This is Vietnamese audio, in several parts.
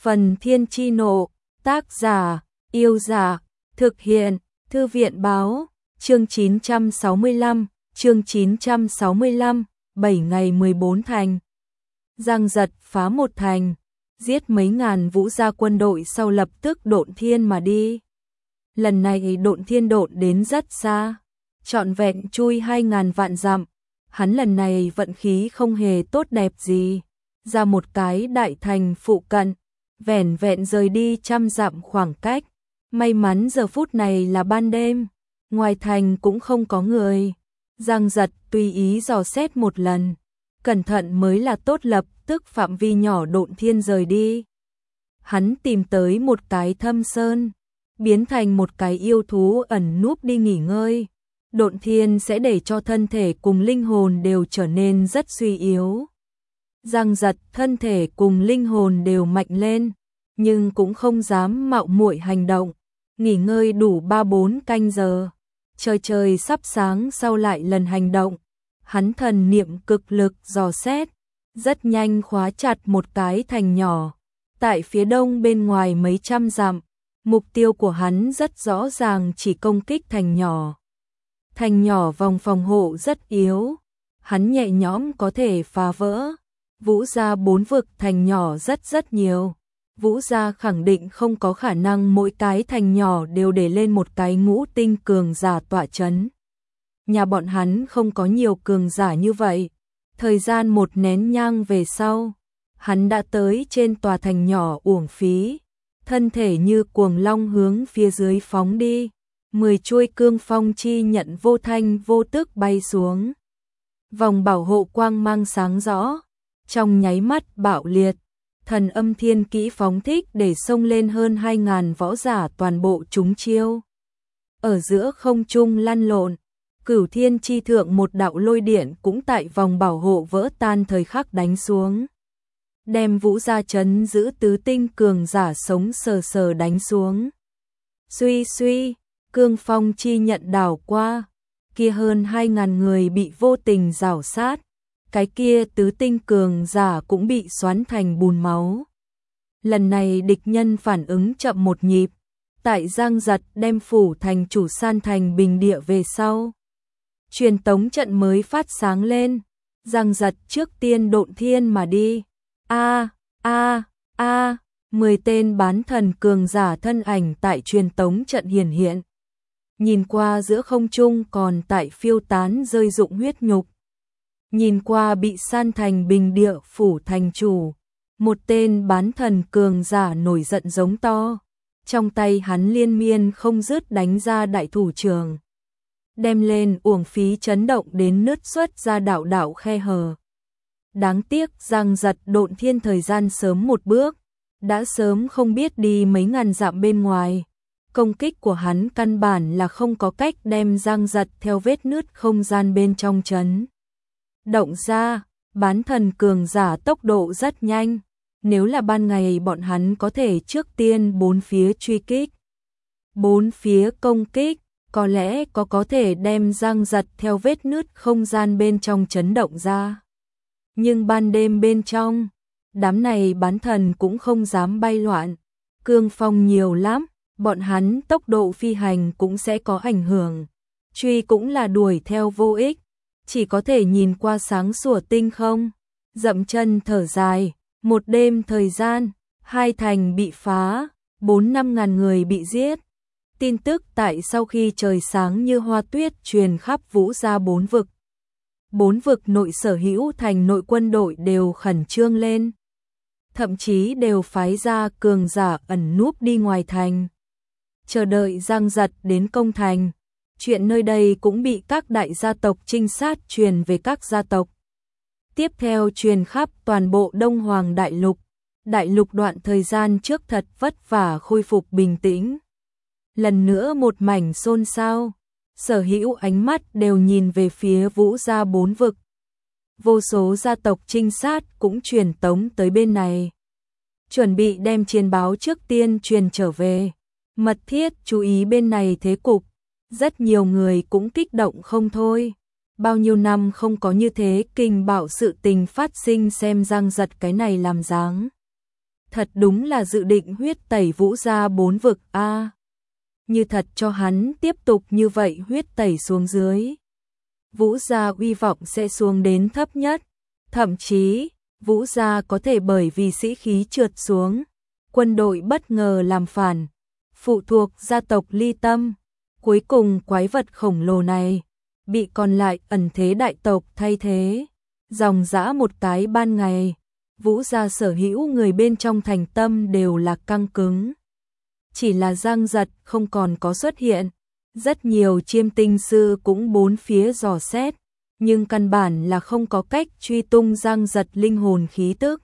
Phần Thiên Chi Nộ, tác giả, Yêu Giả, thực hiện, Thư viện Báo, chương 965, 7 ngày 14 thành. Giang Giật phá một thành, giết mấy ngàn Vũ gia quân đội sau lập tức độn thiên mà đi. Lần này độn thiên độn đến rất xa, trọn vẹn chui 2.000 vạn dặm. Hắn lần này vận khí không hề tốt đẹp gì, ra một cái đại thành phụ cận, vẻn vẹn rời đi 100 dặm khoảng cách. May mắn giờ phút này là ban đêm, ngoài thành cũng không có người. Giang Giật tùy ý dò xét một lần, cẩn thận mới là tốt, lập tức phạm vi nhỏ độn thiên rời đi. Hắn tìm tới một cái thâm sơn, biến thành một cái yêu thú ẩn núp đi nghỉ ngơi. Độn thiên sẽ để cho thân thể cùng linh hồn đều trở nên rất suy yếu. Giang Giật thân thể cùng linh hồn đều mạnh lên, nhưng cũng không dám mạo muội hành động. Nghỉ ngơi đủ 3-4 canh giờ, trời sắp sáng sau lại lần hành động. Hắn thần niệm cực lực dò xét, rất nhanh khóa chặt một cái thành nhỏ, tại phía đông bên ngoài mấy trăm dặm. Mục tiêu của hắn rất rõ ràng, chỉ công kích thành nhỏ. Thành nhỏ vòng phòng hộ rất yếu, hắn nhẹ nhõm có thể phá vỡ. Vũ gia 4 vực thành nhỏ rất nhiều. Vũ gia khẳng định không có khả năng mỗi cái thành nhỏ đều để lên một cái ngũ tinh cường giả tọa chấn. Nhà bọn hắn không có nhiều cường giả như vậy. Thời gian một nén nhang về sau, hắn đã tới trên tòa thành nhỏ uổng phí, thân thể như cuồng long hướng phía dưới phóng đi. 10 chuôi cương phong chi nhận vô thanh vô tức bay xuống. Vòng bảo hộ quang mang sáng rõ, trong nháy mắt bạo liệt, thần âm thiên kỹ phóng thích để xông lên hơn 2.000 võ giả toàn bộ trúng chiêu. Ở giữa không trung lăn lộn, Cửu Thiên chi thượng một đạo lôi điện cũng tại vòng bảo hộ vỡ tan thời khắc đánh xuống. Đem Vũ gia trấn giữ tứ tinh cường giả sống sờ đánh xuống. Suy, cương phong chi nhận đảo qua, kia hơn 2.000 người bị vô tình rảo sát. Cái kia tứ tinh cường giả cũng bị xoắn thành bùn máu. Lần này địch nhân phản ứng chậm một nhịp, tại Giang Giật đem phủ thành chủ san thành bình địa về sau. Truyền tống trận mới phát sáng lên, Giang Giật trước tiên độn thiên mà đi. 10 tên bán thần cường giả thân ảnh tại truyền tống trận hiển hiện. Nhìn qua giữa không trung còn tại phiêu tán rơi rụng huyết nhục. Nhìn qua bị san thành bình địa phủ thành chủ, một tên bán thần cường giả nổi giận giống to. Trong tay hắn liên miên không dứt đánh ra đại thủ trường, đem lên uổng phí chấn động đến nứt xuất ra đạo khe hở. Đáng tiếc Giang Giật độn thiên thời gian sớm một bước, đã sớm không biết đi mấy ngàn dặm bên ngoài. Công kích của hắn căn bản là không có cách đem Giang Giật theo vết nứt không gian bên trong chấn động ra. Bán thần cường giả tốc độ rất nhanh, nếu là ban ngày bọn hắn có thể trước tiên bốn phía truy kích, bốn phía công kích, có lẽ có thể đem Giang Giật theo vết nứt không gian bên trong chấn động ra. Nhưng ban đêm bên trong, đám này bán thần cũng không dám bay loạn, cương phong nhiều lắm, bọn hắn tốc độ phi hành cũng sẽ có ảnh hưởng, truy cũng là đuổi theo vô ích, chỉ có thể nhìn qua sáng sủa tinh không, dậm chân thở dài. Một đêm thời gian, 2 thành bị phá, 4-5 ngàn người bị giết. Tin tức tại sau khi trời sáng như hoa tuyết truyền khắp Vũ gia 4 vực. 4 vực nội sở hữu thành nội quân đội đều khẩn trương lên. Thậm chí đều phái ra cường giả ẩn núp đi ngoài thành, chờ đợi Giang Giật đến công thành. Chuyện nơi đây cũng bị các đại gia tộc trinh sát truyền về các gia tộc. Tiếp theo truyền khắp toàn bộ Đông Hoàng Đại Lục. Đại lục đoạn thời gian trước thật vất vả khôi phục bình tĩnh. Lần nữa một mảnh xôn xao, sở hữu ánh mắt đều nhìn về phía Vũ gia 4 vực. Vô số gia tộc trinh sát cũng truyền tống tới bên này, chuẩn bị đem chiến báo trước tiên truyền trở về, mật thiết chú ý bên này thế cục. Rất nhiều người cũng kích động không thôi. Bao nhiêu năm không có như thế kinh bạo sự tình phát sinh, xem Giang Giật cái này làm dáng. Thật đúng là dự định huyết tẩy Vũ gia 4 vực a. Như thật cho hắn tiếp tục như vậy huyết tẩy xuống dưới, Vũ gia uy vọng sẽ xuống đến thấp nhất, thậm chí Vũ gia có thể bởi vì sĩ khí trượt xuống, quân đội bất ngờ làm phản, phụ thuộc gia tộc ly tâm. Cuối cùng quái vật khổng lồ này bị còn lại ẩn thế đại tộc thay thế. Dòng dã một cái ban ngày, Vũ gia sở hữu người bên trong thành tâm đều là căng cứng. Chỉ là Giang Giật không còn có xuất hiện, rất nhiều chiêm tinh sư cũng bốn phía dò xét, nhưng căn bản là không có cách truy tung Giang Giật linh hồn khí tức.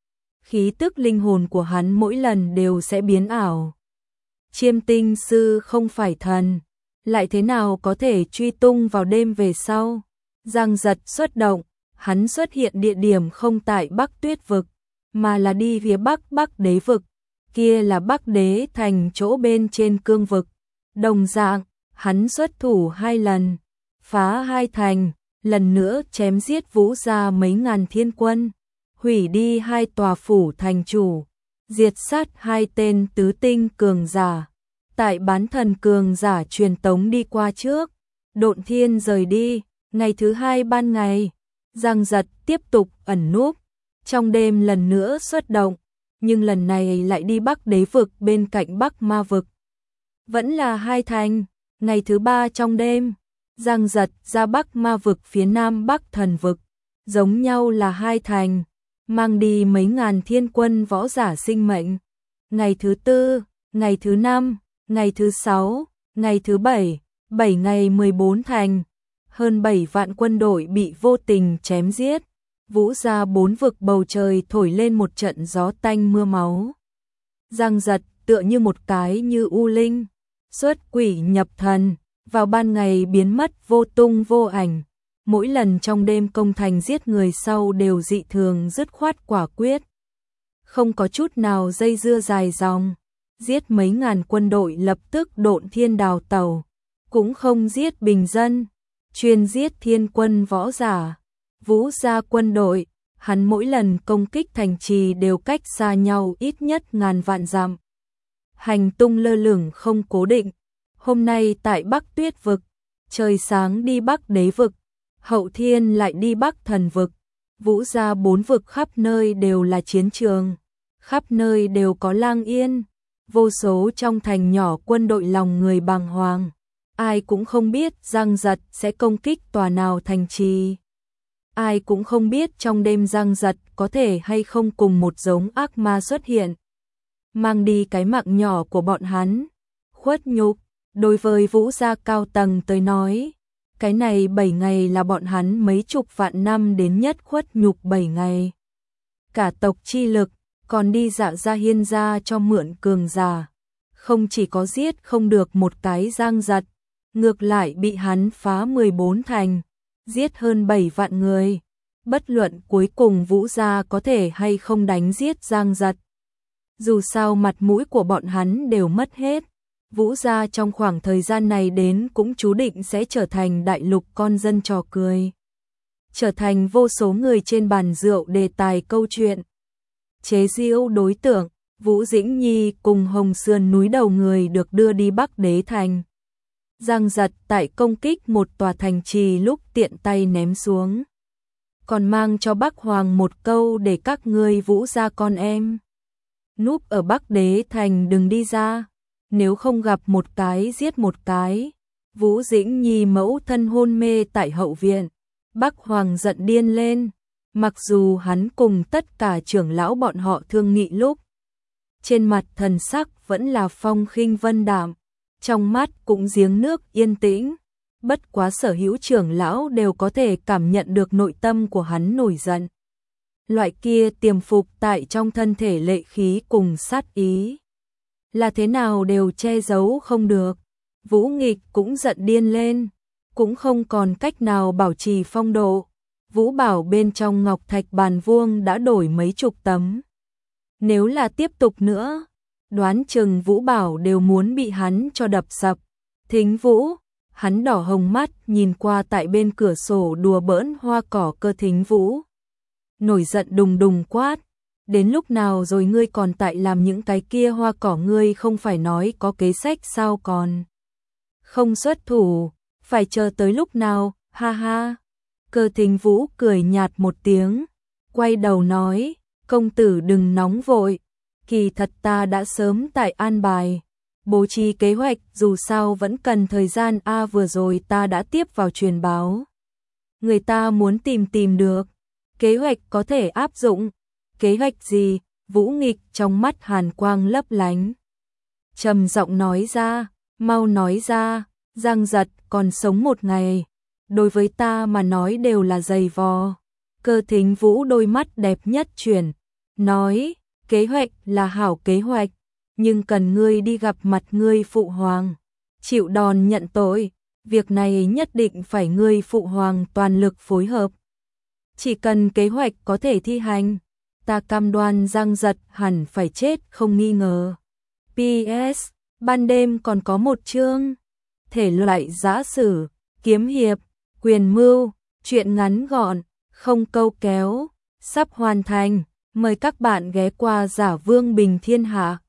Khí tức linh hồn của hắn mỗi lần đều sẽ biến ảo. Chiêm tinh sư không phải thần, lại thế nào có thể truy tung vào đêm về sau. Giang Giật xuất động, hắn xuất hiện địa điểm không tại Bắc Tuyết vực, mà là đi phía Bắc Đế vực, kia là Bắc Đế thành chỗ bên trên cương vực. Đồng dạng, hắn xuất thủ 2 lần, phá 2 thành, lần nữa chém giết Vũ gia mấy ngàn thiên quân, hủy đi 2 tòa phủ thành chủ, diệt sát 2 tên tứ tinh cường giả. Tại bán thần cường giả truyền tống đi qua trước, Độn Thiên rời đi, ngày thứ 2 ban ngày, Giang Giật tiếp tục ẩn núp, trong đêm lần nữa xuất động, nhưng lần này lại đi Bắc Đế vực bên cạnh Bắc Ma vực. Vẫn là 2 thành, ngày thứ 3 trong đêm, Giang Giật ra Bắc Ma vực phía nam Bắc Thần vực, giống nhau là 2 thành, mang đi mấy ngàn thiên quân võ giả sinh mệnh. Ngày thứ 4, ngày thứ 5, ngày thứ 6, ngày thứ 7, 7 ngày 14 thành, hơn 7 vạn quân đội bị vô tình chém giết. Vũ gia 4 vực bầu trời thổi lên một trận gió tanh mưa máu. Giang Giật tựa như một cái như u linh, xuất quỷ nhập thần, vào ban ngày biến mất vô tung vô ảnh. Mỗi lần trong đêm công thành giết người sau đều dị thường dứt khoát quả quyết, không có chút nào dây dưa dài dòng. Giết mấy ngàn quân đội lập tức Độn Thiên đào tàu, cũng không giết bình dân, chuyên giết thiên quân võ giả. Vũ gia quân đội, hắn mỗi lần công kích thành trì đều cách xa nhau ít nhất ngàn vạn dặm. Hành tung lơ lửng không cố định. Hôm nay tại Bắc Tuyết vực, trời sáng đi Bắc Đế vực, hậu thiên lại đi Bắc Thần vực. Vũ gia 4 vực khắp nơi đều là chiến trường, khắp nơi đều có lang yên. Vô số trong thành nhỏ quân đội lòng người bàng hoàng, ai cũng không biết Giang Giật sẽ công kích tòa nào thành trì. Ai cũng không biết trong đêm Giang Giật có thể hay không cùng một giống ác ma xuất hiện, mang đi cái mạng nhỏ của bọn hắn. Khuất nhục, đối với Vũ gia cao tầng tới nói, cái này 7 ngày là bọn hắn mấy chục vạn năm đến nhất khuất nhục 7 ngày. Cả tộc chi lực, còn đi Dạ gia Hiên gia cho mượn cường giả, không chỉ có giết không được một cái Giang Giật, ngược lại bị hắn phá 14 thành, giết hơn 7 vạn người. Bất luận cuối cùng Vũ gia có thể hay không đánh giết Giang Giật, dù sao mặt mũi của bọn hắn đều mất hết. Vũ gia trong khoảng thời gian này đến cũng chú định sẽ trở thành đại lục con dân trò cười, trở thành vô số người trên bàn rượu đề tài câu chuyện. Chế giễu đối tượng, Vũ Dĩnh Nhi cùng Hồng Sườn núi đầu người được đưa đi Bắc Đế thành. Giang Giật tại công kích một tòa thành trì lúc tiện tay ném xuống, còn mang cho Bắc Hoàng một câu để các ngươi Vũ gia con em núp ở Bắc Đế thành đừng đi ra, nếu không gặp một cái giết một cái. Vũ Dĩnh Nhi mẫu thân hôn mê tại hậu viện, Bắc Hoàng giận điên lên, mặc dù hắn cùng tất cả trưởng lão bọn họ thương nghị lúc, trên mặt thần sắc vẫn là phong khinh vân đạm, trong mắt cũng giếng nước yên tĩnh, bất quá sở hữu trưởng lão đều có thể cảm nhận được nội tâm của hắn nổi giận. Loại kia tiềm phục tại trong thân thể lệ khí cùng sát ý, là thế nào đều che giấu không được. Vũ Nghịch cũng giận điên lên, cũng không còn cách nào bảo trì phong độ. Vũ Bảo bên trong ngọc thạch bàn vuông đã đổi mấy chục tấm. Nếu là tiếp tục nữa, đoán chừng Vũ Bảo đều muốn bị hắn cho đập sập. Thính Vũ, hắn đỏ hồng mắt nhìn qua tại bên cửa sổ đùa bỡn hoa cỏ cơ Thính Vũ. Nổi giận đùng đùng quát, Đến lúc nào rồi ngươi còn tại làm những cái kia hoa cỏ, ngươi không phải nói có kế sách sao còn không xuất thủ, phải chờ tới lúc nào, ha ha. Cơ Thính Vũ cười nhạt một tiếng, quay đầu nói, công tử đừng nóng vội, kỳ thật ta đã sớm tại an bài, bố trí kế hoạch, dù sao vẫn cần thời gian. Vừa rồi ta đã tiếp vào truyền báo, người ta muốn tìm được, kế hoạch có thể áp dụng. Kế hoạch gì? Vũ Nghịch trong mắt hàn quang lấp lánh, trầm giọng nói ra, mau nói ra. Giang Giật, còn sống một ngày, đối với ta mà nói đều là dày vò. Cơ Thính Vũ đôi mắt đẹp nhất chuyển, nói, kế hoạch là hảo kế hoạch, nhưng cần ngươi đi gặp mặt ngươi phụ hoàng, chịu đòn nhận tội, việc này nhất định phải ngươi phụ hoàng toàn lực phối hợp. Chỉ cần kế hoạch có thể thi hành, ta cam đoan Giang Giật hẳn phải chết không nghi ngờ. PS, ban đêm còn có một chương, thể loại giã sử, kiếm hiệp, quyền mưu, truyện ngắn gọn, không câu kéo, sắp hoàn thành, mời các bạn ghé qua Giả Vương Bình Thiên Hạ.